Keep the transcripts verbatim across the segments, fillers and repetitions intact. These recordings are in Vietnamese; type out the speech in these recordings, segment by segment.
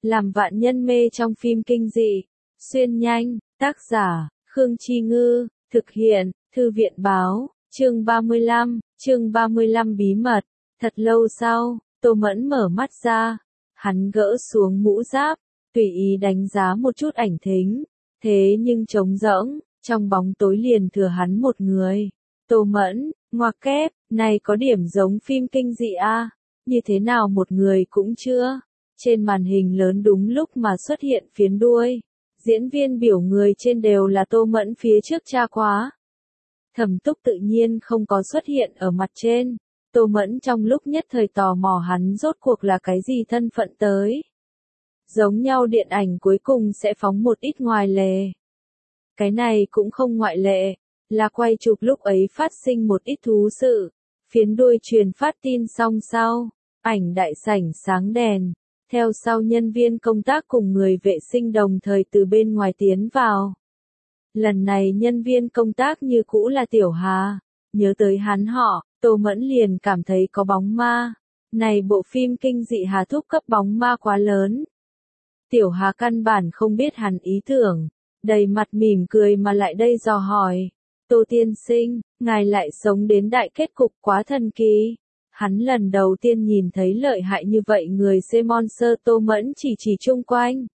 làm vạn nhân mê trong phim kinh dị. Xuyên nhanh, tác giả, Khương Chi Ngư, thực hiện, Thư viện Báo, chương ba mươi lăm, chương ba mươi lăm bí mật. Thật lâu sau, Tô Mẫn mở mắt ra, hắn gỡ xuống mũ giáp, tùy ý đánh giá một chút ảnh thính, thế nhưng trống rỗng, trong bóng tối liền thừa hắn một người. Tô Mẫn, ngoặc kép, này có điểm giống phim kinh dị a, như thế nào một người cũng chưa. Trên màn hình lớn đúng lúc mà xuất hiện phiến đuôi, diễn viên biểu người trên đều là Tô Mẫn phía trước tra quá. Thẩm Túc tự nhiên không có xuất hiện ở mặt trên, Tô Mẫn trong lúc nhất thời tò mò hắn rốt cuộc là cái gì thân phận tới. Giống nhau điện ảnh cuối cùng sẽ phóng một ít ngoài lề. Cái này cũng không ngoại lệ, là quay chụp lúc ấy phát sinh một ít thú sự. Phiến đuôi truyền phát tin xong sau, ảnh đại sảnh sáng đèn, theo sau nhân viên công tác cùng người vệ sinh đồng thời từ bên ngoài tiến vào. Lần này nhân viên công tác như cũ là Tiểu Hà, nhớ tới hắn họ, Tô Mẫn liền cảm thấy có bóng ma. Này bộ phim kinh dị Hà thúc cấp bóng ma quá lớn. Tiểu Hà căn bản không biết hắn ý tưởng, đầy mặt mỉm cười mà lại đây dò hỏi. Tô tiên sinh, ngài lại sống đến đại kết cục quá thần kỳ. Hắn lần đầu tiên nhìn thấy lợi hại như vậy người xem monster. Tô Mẫn chỉ chỉ chung quanh.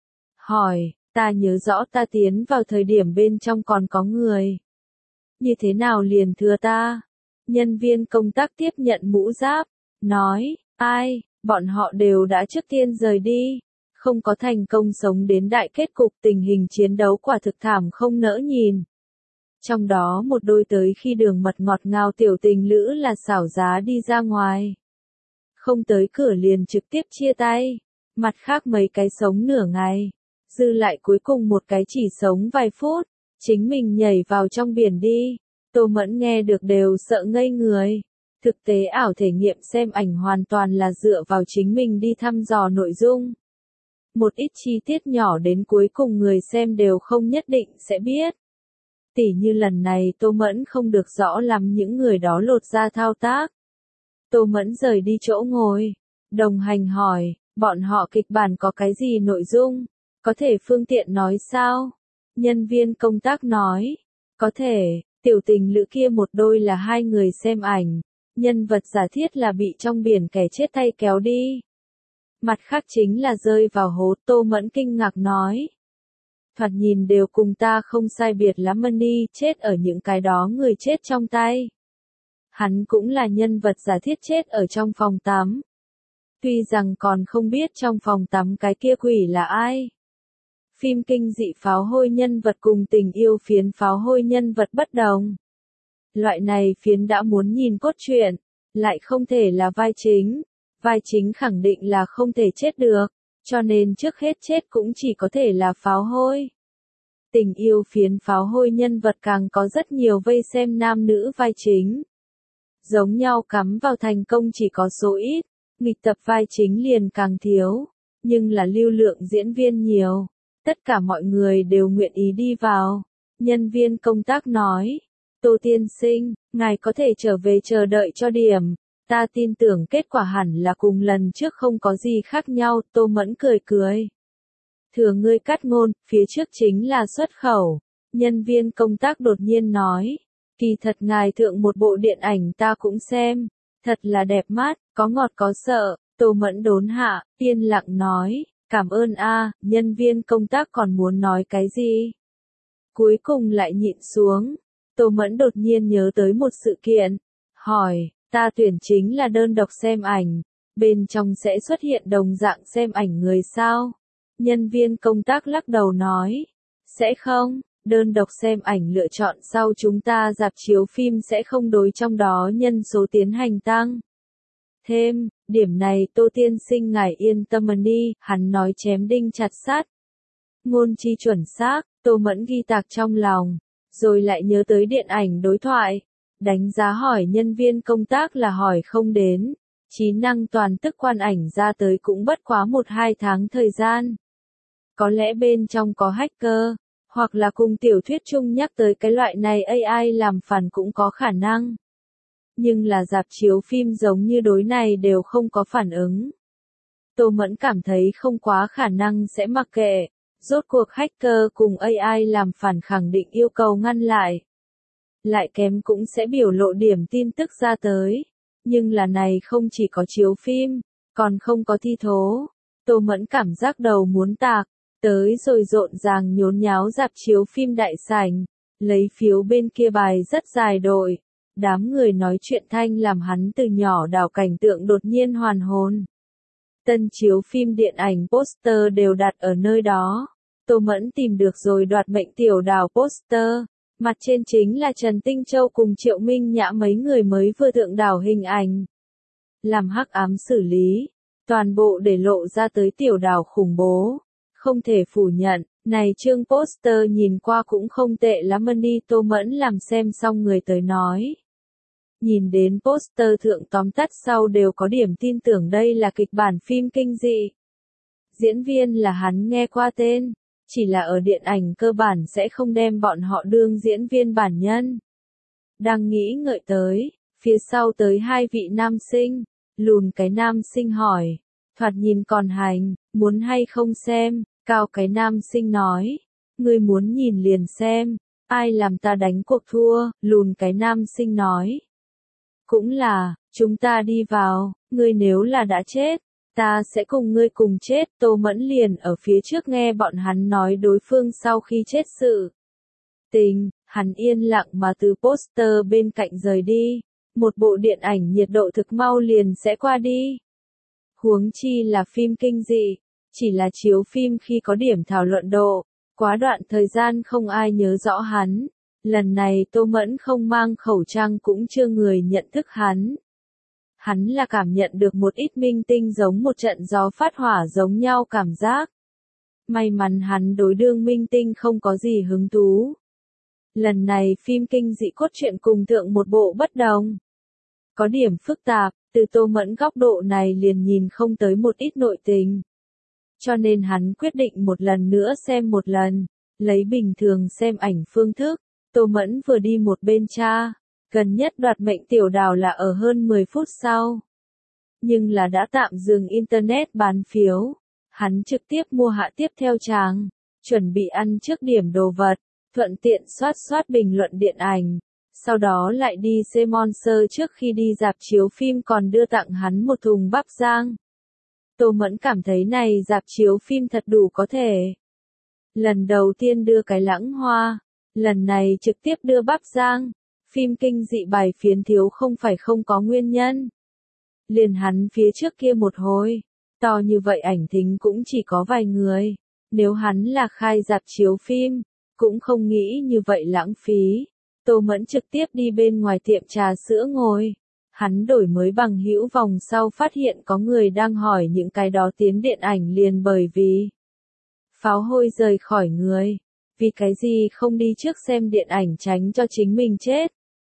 Hỏi, ta nhớ rõ ta tiến vào thời điểm bên trong còn có người. Như thế nào liền thưa ta? Nhân viên công tác tiếp nhận mũ giáp, nói, ai, bọn họ đều đã trước tiên rời đi. Không có thành công sống đến đại kết cục, tình hình chiến đấu quả thực thảm không nỡ nhìn. Trong đó một đôi tới khi đường mật ngọt ngào tiểu tình lữ là xảo giá đi ra ngoài. Không tới cửa liền trực tiếp chia tay. Mặt khác mấy cái sống nửa ngày. Dư lại cuối cùng một cái chỉ sống vài phút. Chính mình nhảy vào trong biển đi. Tô Mẫn nghe được đều sợ ngây người. Thực tế ảo thể nghiệm xem ảnh hoàn toàn là dựa vào chính mình đi thăm dò nội dung. Một ít chi tiết nhỏ đến cuối cùng người xem đều không nhất định sẽ biết. Tỉ như lần này Tô Mẫn không được rõ lắm những người đó lột ra thao tác. Tô Mẫn rời đi chỗ ngồi. Đồng hành hỏi, bọn họ kịch bản có cái gì nội dung? Có thể phương tiện nói sao? Nhân viên công tác nói, có thể, tiểu tình lữ kia một đôi là hai người xem ảnh. Nhân vật giả thiết là bị trong biển kẻ chết tay kéo đi. Mặt khác chính là rơi vào hố. Tô Mẫn kinh ngạc nói. Thoạt nhìn đều cùng ta không sai biệt lắm. Money chết ở những cái đó người chết trong tay. Hắn cũng là nhân vật giả thiết chết ở trong phòng tắm. Tuy rằng còn không biết trong phòng tắm cái kia quỷ là ai. Phim kinh dị pháo hôi nhân vật cùng tình yêu phiến pháo hôi nhân vật bất đồng. Loại này phiến đã muốn nhìn cốt truyện, lại không thể là vai chính. Vai chính khẳng định là không thể chết được, cho nên trước hết chết cũng chỉ có thể là pháo hôi. Tình yêu phiến pháo hôi nhân vật càng có rất nhiều vây xem nam nữ vai chính. Giống nhau cắm vào thành công chỉ có số ít, nghịch tập vai chính liền càng thiếu, nhưng là lưu lượng diễn viên nhiều, tất cả mọi người đều nguyện ý đi vào. Nhân viên công tác nói, Tô tiên sinh, ngài có thể trở về chờ đợi cho điểm. Ta tin tưởng kết quả hẳn là cùng lần trước không có gì khác nhau. Tô Mẫn cười cười. Thừa ngươi cắt ngôn, phía trước chính là xuất khẩu. Nhân viên công tác đột nhiên nói. Kỳ thật ngài thượng một bộ điện ảnh ta cũng xem. Thật là đẹp mắt, có ngọt có sợ. Tô Mẫn đốn hạ, yên lặng nói. Cảm ơn a. Nhân viên công tác còn muốn nói cái gì? Cuối cùng lại nhịn xuống. Tô Mẫn đột nhiên nhớ tới một sự kiện. Hỏi. Ta tuyển chính là đơn độc xem ảnh, bên trong sẽ xuất hiện đồng dạng xem ảnh người sao? Nhân viên công tác lắc đầu nói, sẽ không, đơn độc xem ảnh lựa chọn sau chúng ta rạp chiếu phim sẽ không đối trong đó nhân số tiến hành tăng. Thêm, điểm này Tô tiên sinh ngài yên tâm đi, hắn nói chém đinh chặt sắt. Ngôn chi chuẩn xác, Tô Mẫn ghi tạc trong lòng, rồi lại nhớ tới điện ảnh đối thoại. Đánh giá hỏi nhân viên công tác là hỏi không đến, trí năng toàn tức quan ảnh ra tới cũng bất quá một hai tháng thời gian. Có lẽ bên trong có hacker, hoặc là cùng tiểu thuyết chung nhắc tới cái loại này a i làm phản cũng có khả năng. Nhưng là rạp chiếu phim giống như đối này đều không có phản ứng. Tô Mẫn cảm thấy không quá khả năng sẽ mặc kệ. Rốt cuộc hacker cùng a i làm phản khẳng định yêu cầu ngăn lại. Lại kém cũng sẽ biểu lộ điểm tin tức ra tới. Nhưng là này không chỉ có chiếu phim, còn không có thi thố. Tô Mẫn cảm giác đầu muốn tạc, tới rồi rộn ràng nhốn nháo rạp chiếu phim đại sảnh, lấy phiếu bên kia bài rất dài đội. Đám người nói chuyện thanh làm hắn từ nhỏ đảo cảnh tượng đột nhiên hoàn hồn. Tân chiếu phim điện ảnh poster đều đặt ở nơi đó. Tô Mẫn tìm được rồi đoạt mệnh tiểu đào poster. Mặt trên chính là Trần Tinh Châu cùng Triệu Minh Nhã mấy người mới vừa thượng đảo hình ảnh. Làm hắc ám xử lý. Toàn bộ để lộ ra tới tiểu đảo khủng bố. Không thể phủ nhận, này chương poster nhìn qua cũng không tệ lắm đi. Tô Mẫn làm xem xong người tới nói. Nhìn đến poster thượng tóm tắt sau đều có điểm tin tưởng đây là kịch bản phim kinh dị. Diễn viên là hắn nghe qua tên, chỉ là ở điện ảnh cơ bản sẽ không đem bọn họ đương diễn viên bản nhân. Đang nghĩ ngợi tới, phía sau tới hai vị nam sinh, lùn cái nam sinh hỏi, thoạt nhìn còn hành, muốn hay không xem, cao cái nam sinh nói, ngươi muốn nhìn liền xem, ai làm ta đánh cuộc thua, lùn cái nam sinh nói. Cũng là, chúng ta đi vào, ngươi nếu là đã chết, ta sẽ cùng ngươi cùng chết. Tô Mẫn liền ở phía trước nghe bọn hắn nói đối phương sau khi chết sự tình, hắn yên lặng mà từ poster bên cạnh rời đi. Một bộ điện ảnh nhiệt độ thực mau liền sẽ qua đi. Huống chi là phim kinh dị, chỉ là chiếu phim khi có điểm thảo luận độ, quá đoạn thời gian không ai nhớ rõ hắn. Lần này Tô Mẫn không mang khẩu trang cũng chưa người nhận thức hắn. Hắn là cảm nhận được một ít minh tinh giống một trận gió phát hỏa giống nhau cảm giác. May mắn hắn đối đương minh tinh không có gì hứng thú. Lần này phim kinh dị cốt truyện cùng thượng một bộ bất đồng. Có điểm phức tạp, từ Tô Mẫn góc độ này liền nhìn không tới một ít nội tình. Cho nên hắn quyết định một lần nữa xem một lần, lấy bình thường xem ảnh phương thức. Tô Mẫn vừa đi một bên tra, gần nhất đoạt mệnh tiểu đào là ở hơn mười phút sau. Nhưng là đã tạm dừng internet bán phiếu, hắn trực tiếp mua hạ tiếp theo tràng, chuẩn bị ăn trước điểm đồ vật, thuận tiện soát soát bình luận điện ảnh, sau đó lại đi xem Monster trước khi đi rạp chiếu phim còn đưa tặng hắn một thùng bắp rang. Tô Mẫn cảm thấy này rạp chiếu phim thật đủ có thể. Lần đầu tiên đưa cái lãng hoa. Lần này trực tiếp đưa bắp rang, phim kinh dị bài phiến thiếu không phải không có nguyên nhân. Liền hắn phía trước kia một hồi, to như vậy ảnh thính cũng chỉ có vài người, nếu hắn là khai rạp chiếu phim, cũng không nghĩ như vậy lãng phí. Tô Mẫn trực tiếp đi bên ngoài tiệm trà sữa ngồi, hắn đổi mới bằng hữu vòng sau phát hiện có người đang hỏi những cái đó tiến điện ảnh liền bởi vì pháo hôi rời khỏi người. Vì cái gì không đi trước xem điện ảnh tránh cho chính mình chết?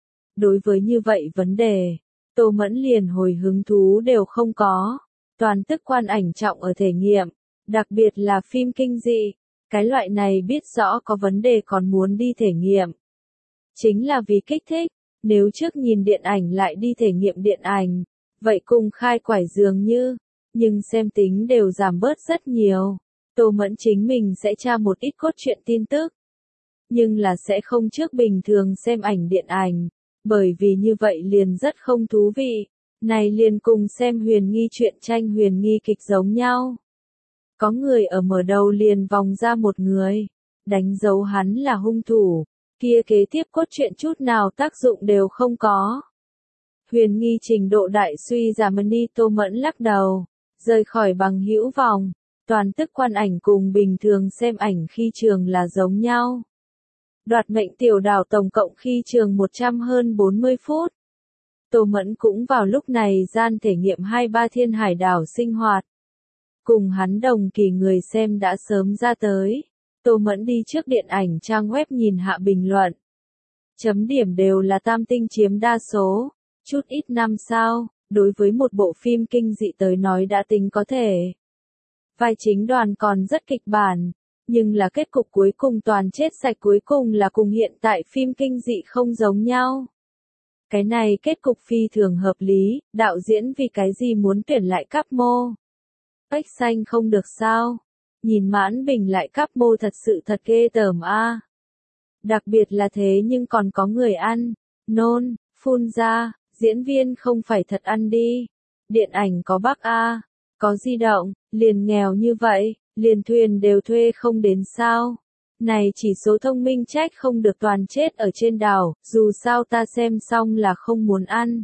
Đối với như vậy vấn đề, Tô Mẫn liền hồi hứng thú đều không có. Toàn tức quan ảnh trọng ở thể nghiệm, đặc biệt là phim kinh dị. Cái loại này biết rõ có vấn đề còn muốn đi thể nghiệm. Chính là vì kích thích, nếu trước nhìn điện ảnh lại đi thể nghiệm điện ảnh, vậy cùng khai quải dường như, nhưng xem tính đều giảm bớt rất nhiều. Tô Mẫn chính mình sẽ tra một ít cốt truyện tin tức, nhưng là sẽ không trước bình thường xem ảnh điện ảnh, bởi vì như vậy liền rất không thú vị. Này liền cùng xem huyền nghi truyện tranh huyền nghi kịch giống nhau. Có người ở mở đầu liền vòng ra một người, đánh dấu hắn là hung thủ, kia kế tiếp cốt truyện chút nào tác dụng đều không có. Huyền nghi trình độ đại suy giảm đi. Tô Mẫn lắc đầu, rời khỏi bằng hữu vòng. Toàn tức quan ảnh cùng bình thường xem ảnh khi trường là giống nhau. Đoạt mệnh tiểu đào tổng cộng khi trường một trăm hơn bốn mươi phút. Tô Mẫn cũng vào lúc này gian thể nghiệm hai ba thiên hải đảo sinh hoạt. Cùng hắn đồng kỳ người xem đã sớm ra tới. Tô Mẫn đi trước điện ảnh trang web nhìn hạ bình luận. Chấm điểm đều là tam tinh chiếm đa số, chút ít năm sao, đối với một bộ phim kinh dị tới nói đã tính có thể. Vai chính đoàn còn rất kịch bản, nhưng là kết cục cuối cùng toàn chết sạch cuối cùng là cùng hiện tại phim kinh dị không giống nhau. Cái này kết cục phi thường hợp lý, đạo diễn vì cái gì muốn tuyển lại Cáp Mô. Bách xanh không được sao? Nhìn Mãn Bình lại cắp mô thật sự thật ghê tởm a. Đặc biệt là thế nhưng còn có người ăn, nôn, phun ra, diễn viên không phải thật ăn đi. Điện ảnh có bác a, có di động, liền nghèo như vậy, liền thuyền đều thuê không đến sao. Này chỉ số thông minh trách không được toàn chết ở trên đảo, dù sao ta xem xong là không muốn ăn.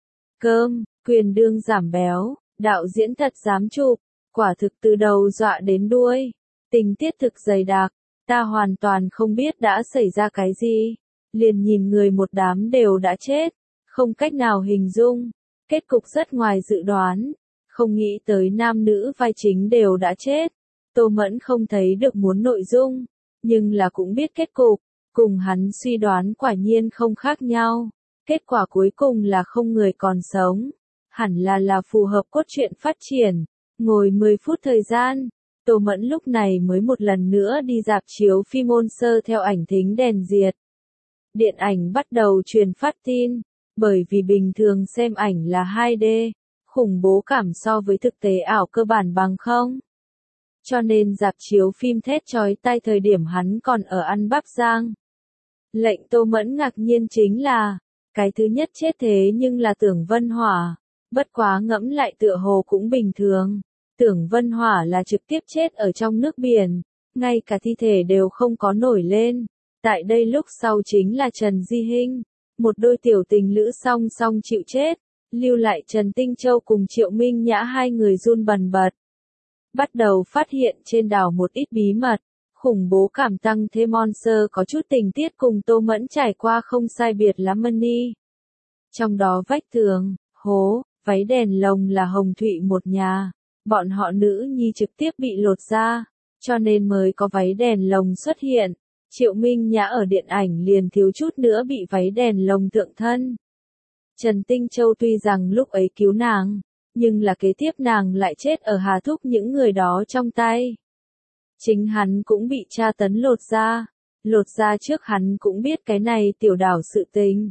Cơm, quyền đương giảm béo, đạo diễn thật dám chụp, quả thực từ đầu dọa đến đuôi. Tình tiết thực dày đặc, ta hoàn toàn không biết đã xảy ra cái gì. Liền nhìn người một đám đều đã chết, không cách nào hình dung. Kết cục rất ngoài dự đoán, không nghĩ tới nam nữ vai chính đều đã chết. Tô Mẫn không thấy được muốn nội dung, nhưng là cũng biết kết cục, cùng hắn suy đoán quả nhiên không khác nhau. Kết quả cuối cùng là không người còn sống, hẳn là là phù hợp cốt truyện phát triển. Ngồi mười phút thời gian, Tô Mẫn lúc này mới một lần nữa đi rạp chiếu phim ôn sơ theo ảnh thính đèn diệt. Điện ảnh bắt đầu truyền phát tin, bởi vì bình thường xem ảnh là hai D, khủng bố cảm so với thực tế ảo cơ bản bằng không. Cho nên rạp chiếu phim thét chói tai thời điểm hắn còn ở ăn bắp rang. Lệnh Tô Mẫn ngạc nhiên chính là, cái thứ nhất chết thế nhưng là Tưởng Vân Hỏa, bất quá ngẫm lại tựa hồ cũng bình thường. Tưởng Vân Hỏa là trực tiếp chết ở trong nước biển, ngay cả thi thể đều không có nổi lên. Tại đây lúc sau chính là Trần Di Hinh, một đôi tiểu tình lữ song song chịu chết, lưu lại Trần Tinh Châu cùng Triệu Minh Nhã hai người run bần bật. Bắt đầu phát hiện trên đảo một ít bí mật, khủng bố cảm tăng thêm monster có chút tình tiết cùng Tô Mẫn trải qua không sai biệt lắm mani. Trong đó vách tường, hố, váy đèn lồng là Hồng Thụy một nhà, bọn họ nữ nhi trực tiếp bị lột ra, cho nên mới có váy đèn lồng xuất hiện. Triệu Minh Nhã ở điện ảnh liền thiếu chút nữa bị váy đèn lồng tượng thân. Trần Tinh Châu tuy rằng lúc ấy cứu nàng, nhưng là kế tiếp nàng lại chết ở Hà Thúc những người đó trong tay. Chính hắn cũng bị tra tấn lột ra, lột ra trước hắn cũng biết cái này tiểu đảo sự tình.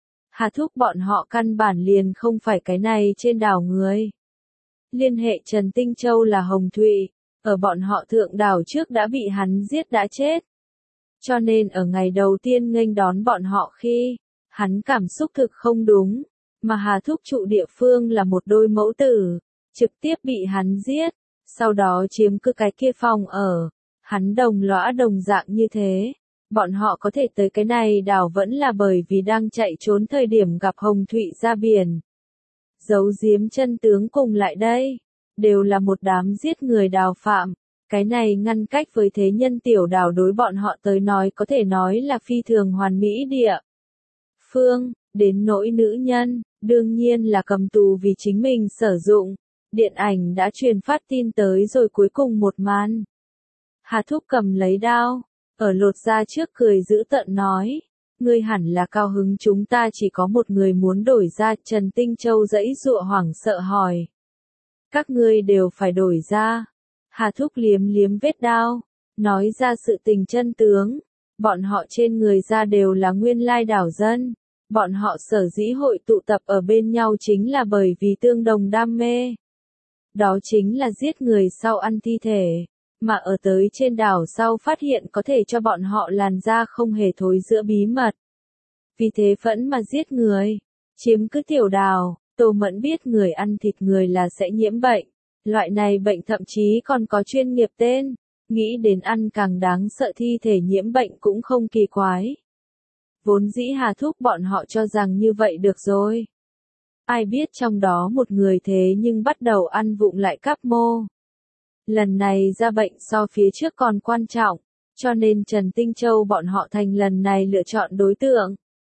Hà Thúc bọn họ căn bản liền không phải cái này trên đảo người. Liên hệ Trần Tinh Châu là Hồng Thụy, ở bọn họ thượng đảo trước đã bị hắn giết đã chết. Cho nên ở ngày đầu tiên nghênh đón bọn họ khi, hắn cảm xúc thực không đúng, mà Hà Thúc trụ địa phương là một đôi mẫu tử, trực tiếp bị hắn giết, sau đó chiếm cứ cái kia phòng ở. Hắn đồng lõa đồng dạng như thế, bọn họ có thể tới cái này đảo vẫn là bởi vì đang chạy trốn thời điểm gặp Hồng Thụy ra biển. Giấu giếm chân tướng cùng lại đây, đều là một đám giết người đào phạm. Cái này ngăn cách với thế nhân tiểu đảo đối bọn họ tới nói có thể nói là phi thường hoàn mỹ địa phương. Đến nỗi nữ nhân, đương nhiên là cầm tù vì chính mình sử dụng. Điện ảnh đã truyền phát tin tới rồi cuối cùng một màn. Hà Thúc cầm lấy đao, ở lột ra trước cười giữ tợn nói. Ngươi hẳn là cao hứng chúng ta chỉ có một người muốn đổi ra. Trần Tinh Châu giãy giụa hoảng sợ hỏi. Các ngươi đều phải đổi ra. Hà Thúc liếm liếm vết đao, nói ra sự tình chân tướng. Bọn họ trên người ra đều là nguyên lai đảo dân. Bọn họ sở dĩ hội tụ tập ở bên nhau chính là bởi vì tương đồng đam mê. Đó chính là giết người sau ăn thi thể, mà ở tới trên đảo sau phát hiện có thể cho bọn họ làn da không hề thối giữa bí mật. Vì thế phẫn mà giết người, chiếm cứ tiểu đảo. Tô Mẫn biết người ăn thịt người là sẽ nhiễm bệnh. Loại này bệnh thậm chí còn có chuyên nghiệp tên, nghĩ đến ăn càng đáng sợ thi thể nhiễm bệnh cũng không kỳ quái. Vốn dĩ Hà Thúc bọn họ cho rằng như vậy được rồi. Ai biết trong đó một người thế nhưng bắt đầu ăn vụng lại cắp mô. Lần này ra bệnh so phía trước còn quan trọng, cho nên Trần Tinh Châu bọn họ thành lần này lựa chọn đối tượng.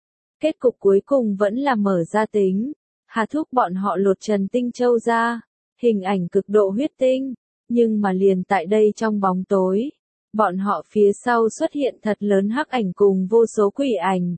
Kết cục cuối cùng vẫn là mở ra tính. Hà Thúc bọn họ lột Trần Tinh Châu ra. Hình ảnh cực độ huyết tinh, nhưng mà liền tại đây trong bóng tối, bọn họ phía sau xuất hiện thật lớn hắc ảnh cùng vô số quỷ ảnh.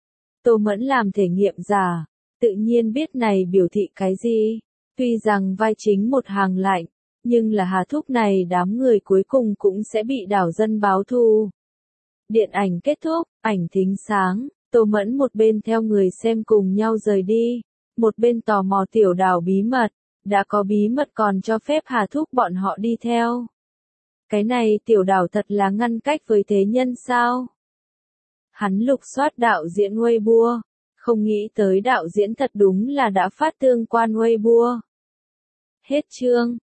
Tô Mẫn làm thể nghiệm giả, tự nhiên biết này biểu thị cái gì, tuy rằng vai chính một hàng lạnh, nhưng là Hà Thúc này đám người cuối cùng cũng sẽ bị đảo dân báo thù. Điện ảnh kết thúc, ảnh thính sáng, Tô Mẫn một bên theo người xem cùng nhau rời đi, một bên tò mò tiểu đảo bí mật. Đã có bí mật còn cho phép Hà Thúc bọn họ đi theo. Cái này tiểu đảo thật là ngăn cách với thế nhân sao? Hắn lục soát đạo diễn Weibo, không nghĩ tới đạo diễn thật đúng là đã phát tương quan Weibo. Hết chương.